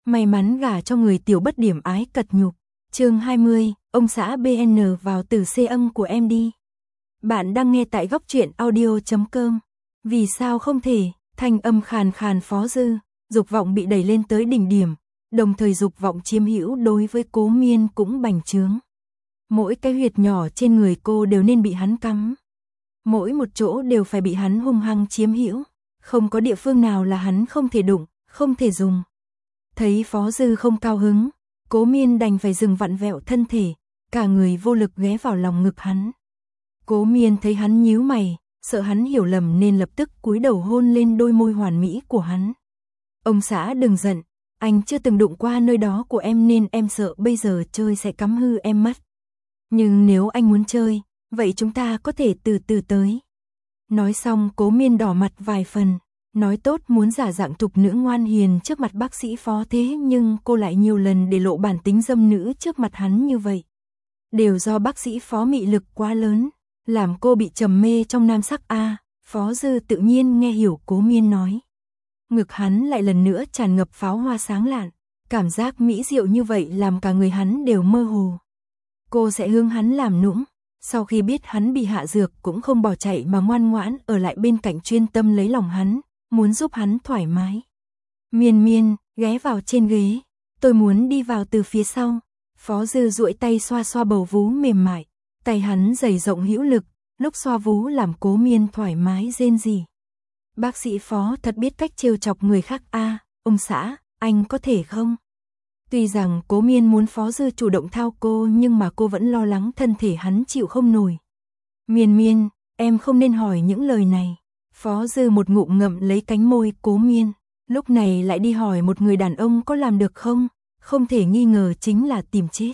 may mắn gả cho người tiểu bất điểm ái cật nhục. Chương 20, ông xã BN vào từ C âm của em đi. Bạn đang nghe tại góc truyện audio.com. Vì sao không thể, thanh âm khàn khàn Phó Dư, dục vọng bị đẩy lên tới đỉnh điểm, đồng thời dục vọng chiếm hữu đối với Cố Miên cũng bành trướng. Mỗi cái huyệt nhỏ trên người cô đều nên bị hắn cắm. Mỗi một chỗ đều phải bị hắn hung hăng chiếm hữu, không có địa phương nào là hắn không thể đụng, không thể dùng. Thấy Phó Dư không cao hứng, Cố Miên đành phải dừng vặn vẹo thân thể, cả người vô lực ghé vào lòng ngực hắn. Cố Miên thấy hắn nhíu mày, sợ hắn hiểu lầm nên lập tức cúi đầu hôn lên đôi môi hoàn mỹ của hắn. Ông xã đừng giận, anh chưa từng đụng qua nơi đó của em nên em sợ bây giờ chơi sẽ cắm hư em mất. Nhưng nếu anh muốn chơi, vậy chúng ta có thể từ từ tới. Nói xong Cố Miên đỏ mặt vài phần, nói tốt muốn giả dạng thục nữ ngoan hiền trước mặt bác sĩ Phó, thế nhưng cô lại nhiều lần để lộ bản tính dâm nữ trước mặt hắn như vậy. Đều do bác sĩ Phó mị lực quá lớn, làm cô bị trầm mê trong nam sắc a. Phó Dư tự nhiên nghe hiểu Cố Miên nói. Ngực hắn lại lần nữa tràn ngập pháo hoa sáng lạn, cảm giác mỹ diệu như vậy làm cả người hắn đều mơ hồ. Cô sẽ hướng hắn làm nũng, sau khi biết hắn bị hạ dược cũng không bỏ chạy mà ngoan ngoãn ở lại bên cạnh chuyên tâm lấy lòng hắn, muốn giúp hắn thoải mái. Miên Miên, ghé vào trên ghế, tôi muốn đi vào từ phía sau. Phó Dư duỗi tay xoa xoa bầu vú mềm mại, tay hắn dày rộng hữu lực, lúc xoa vú làm Cố Miên thoải mái rên rỉ. Bác sĩ Phó thật biết cách trêu chọc người khác a. Ông xã, anh có thể không? Tuy rằng Cố Miên muốn Phó Dư chủ động thao cô nhưng mà cô vẫn lo lắng thân thể hắn chịu không nổi. Miên Miên, em không nên hỏi những lời này. Phó Dư một ngụm ngậm lấy cánh môi Cố Miên, lúc này lại đi hỏi một người đàn ông có làm được không? Không thể nghi ngờ chính là tìm chết.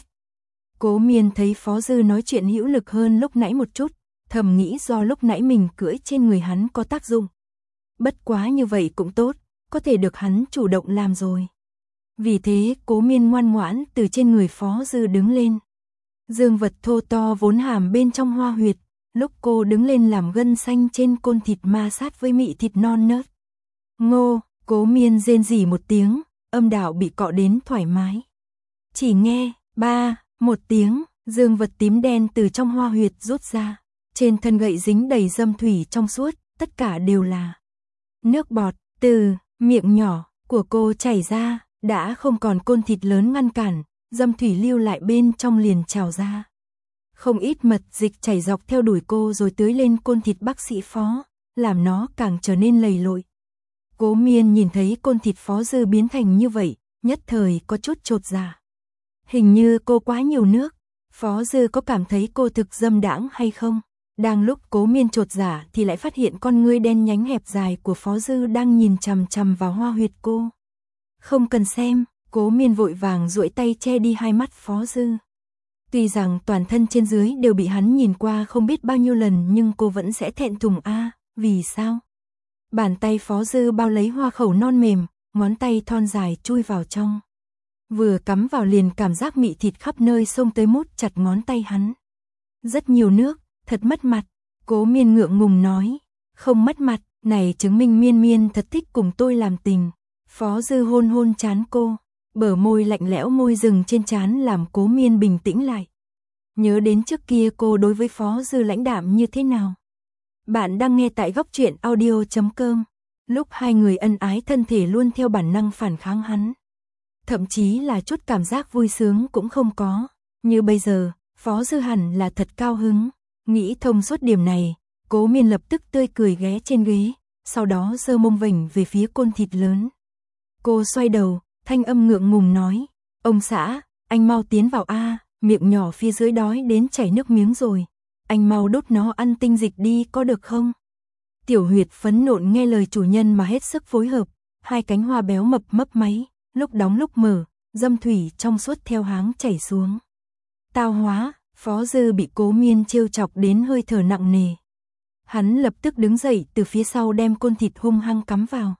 Cố Miên thấy Phó Dư nói chuyện hữu lực hơn lúc nãy một chút, thầm nghĩ do lúc nãy mình cưỡi trên người hắn có tác dụng. Bất quá như vậy cũng tốt, có thể được hắn chủ động làm rồi. Vì thế Cố Miên ngoan ngoãn từ trên người Phó Dư đứng lên. Dương vật thô to vốn hàm bên trong hoa huyệt, lúc cô đứng lên làm gân xanh trên côn thịt ma sát với mị thịt non nớt. Ngô, Cố Miên rên rỉ một tiếng, âm đạo bị cọ đến thoải mái. Chỉ nghe, ba, một tiếng, dương vật tím đen từ trong hoa huyệt rút ra. Trên thân gậy dính đầy dâm thủy trong suốt, tất cả đều là nước bọt, từ miệng nhỏ của cô chảy ra, đã không còn côn thịt lớn ngăn cản, dâm thủy lưu lại bên trong liền trào ra. Không ít mật dịch chảy dọc theo đùi cô rồi tưới lên côn thịt bác sĩ Phó, làm nó càng trở nên lầy lội. Cố Miên nhìn thấy côn thịt Phó Dư biến thành như vậy, nhất thời có chút chột dạ. Hình như cô quá nhiều nước, Phó Dư có cảm thấy cô thực dâm đãng hay không? Đang lúc Cố Miên chột dạ thì lại phát hiện con ngươi đen nhánh hẹp dài của Phó Dư đang nhìn chằm chằm vào hoa huyệt cô. Không cần xem, Cố Miên vội vàng duỗi tay che đi hai mắt Phó Dư. Tuy rằng toàn thân trên dưới đều bị hắn nhìn qua không biết bao nhiêu lần nhưng cô vẫn sẽ thẹn thùng a. Vì sao? Bàn tay Phó Dư bao lấy hoa khẩu non mềm, ngón tay thon dài chui vào trong. Vừa cắm vào liền cảm giác mị thịt khắp nơi xông tới mút chặt ngón tay hắn. Rất nhiều nước, thật mất mặt. Cố Miên ngượng ngùng nói. Không mất mặt, này chứng minh Miên Miên thật thích cùng tôi làm tình. Phó Dư hôn hôn trán cô, bờ môi lạnh lẽo môi rừng trên trán làm Cố Miên bình tĩnh lại. Nhớ đến trước kia cô đối với Phó Dư lãnh đạm như thế nào. Bạn đang nghe tại góc truyện audio.com. Lúc hai người ân ái thân thể luôn theo bản năng phản kháng hắn. Thậm chí là chút cảm giác vui sướng cũng không có. Như bây giờ, Phó Dư hẳn là thật cao hứng. Nghĩ thông suốt điểm này, Cố Miên lập tức tươi cười ghé trên ghế, sau đó giơ mông vểnh về phía côn thịt lớn. Cô xoay đầu, thanh âm ngượng ngùng nói, ông xã, anh mau tiến vào a, miệng nhỏ phía dưới đói đến chảy nước miếng rồi. Anh mau đốt nó ăn tinh dịch đi có được không? Tiểu huyệt phấn nộn nghe lời chủ nhân mà hết sức phối hợp, hai cánh hoa béo mập mấp máy, lúc đóng lúc mở, dâm thủy trong suốt theo háng chảy xuống. Tao hóa, Phó Dư bị Cố Miên trêu chọc đến hơi thở nặng nề. Hắn lập tức đứng dậy từ phía sau đem côn thịt hung hăng cắm vào.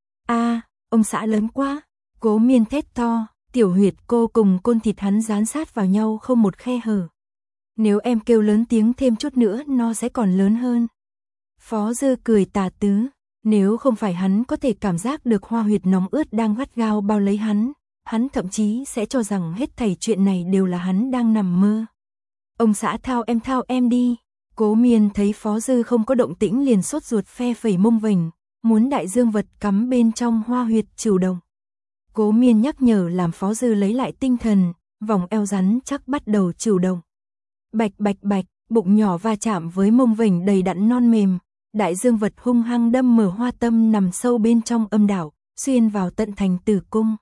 A, ông xã lớn quá. Cố Miên thét to, tiểu huyệt cô cùng côn thịt hắn dán sát vào nhau không một khe hở. Nếu em kêu lớn tiếng thêm chút nữa nó sẽ còn lớn hơn. Phó Dư cười tà tứ, nếu không phải hắn có thể cảm giác được hoa huyệt nóng ướt đang gắt gao bao lấy hắn, hắn thậm chí sẽ cho rằng hết thảy chuyện này đều là hắn đang nằm mơ. Ông xã thao em đi. Cố Miên thấy Phó Dư không có động tĩnh liền sốt ruột phe phẩy mông vành, muốn đại dương vật cắm bên trong hoa huyệt trừu động. Cố Miên nhắc nhở làm Phó Dư lấy lại tinh thần, vòng eo rắn chắc bắt đầu trừu động. Bạch bạch bạch, bụng nhỏ va chạm với mông vành đầy đặn non mềm, đại dương vật hung hăng đâm mở hoa tâm nằm sâu bên trong âm đạo, xuyên vào tận thành tử cung.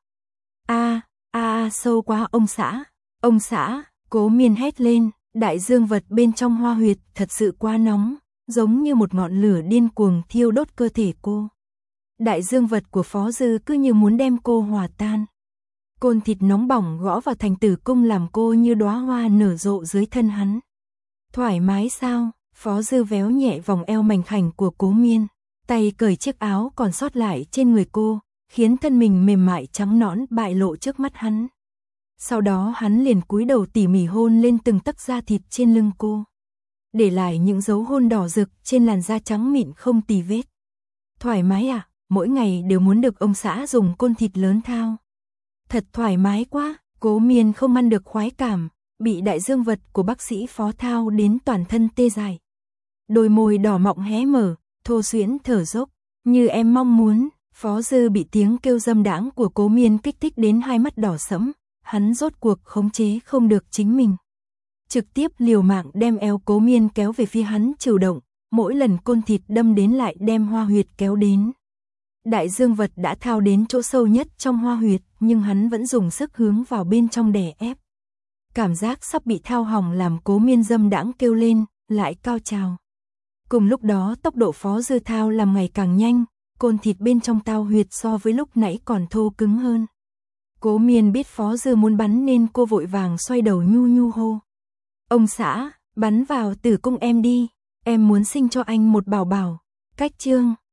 Sâu quá ông xã, Cố Miên hét lên, đại dương vật bên trong hoa huyệt thật sự quá nóng, giống như một ngọn lửa điên cuồng thiêu đốt cơ thể cô. Đại dương vật của Phó Dư cứ như muốn đem cô hòa tan. Côn thịt nóng bỏng gõ vào thành tử cung làm cô như đóa hoa nở rộ dưới thân hắn. Thoải mái sao? Phó Dư véo nhẹ vòng eo mảnh khảnh của Cố Miên, tay cởi chiếc áo còn sót lại trên người cô, khiến thân mình mềm mại trắng nõn bại lộ trước mắt hắn. Sau đó hắn liền cúi đầu tỉ mỉ hôn lên từng tấc da thịt trên lưng cô, để lại những dấu hôn đỏ rực trên làn da trắng mịn không tì vết. Thoải mái à? Mỗi ngày đều muốn được ông xã dùng côn thịt lớn thao. Thật thoải mái quá. Cố Miên không ăn được khoái cảm, bị đại dương vật của bác sĩ Phó thao đến toàn thân tê dại. Đôi môi đỏ mọng hé mở, thô xuyễn thở dốc, như em mong muốn. Phó Dư bị tiếng kêu dâm đãng của Cố Miên kích thích đến hai mắt đỏ sẫm, hắn rốt cuộc khống chế không được chính mình. Trực tiếp liều mạng đem eo Cố Miên kéo về phía hắn trừu động, mỗi lần côn thịt đâm đến lại đem hoa huyệt kéo đến. Đại dương vật đã thao đến chỗ sâu nhất trong hoa huyệt, nhưng hắn vẫn dùng sức hướng vào bên trong đè ép. Cảm giác sắp bị thao hỏng làm Cố Miên dâm đãng kêu lên, lại cao trào. Cùng lúc đó tốc độ Phó Dư thao làm ngày càng nhanh, côn thịt bên trong tao huyệt so với lúc nãy còn thô cứng hơn. Cố Miên biết Phó Dư muốn bắn nên cô vội vàng xoay đầu nhu nhu hô. Ông xã, bắn vào tử cung em đi, em muốn sinh cho anh một bảo bảo. Cách chương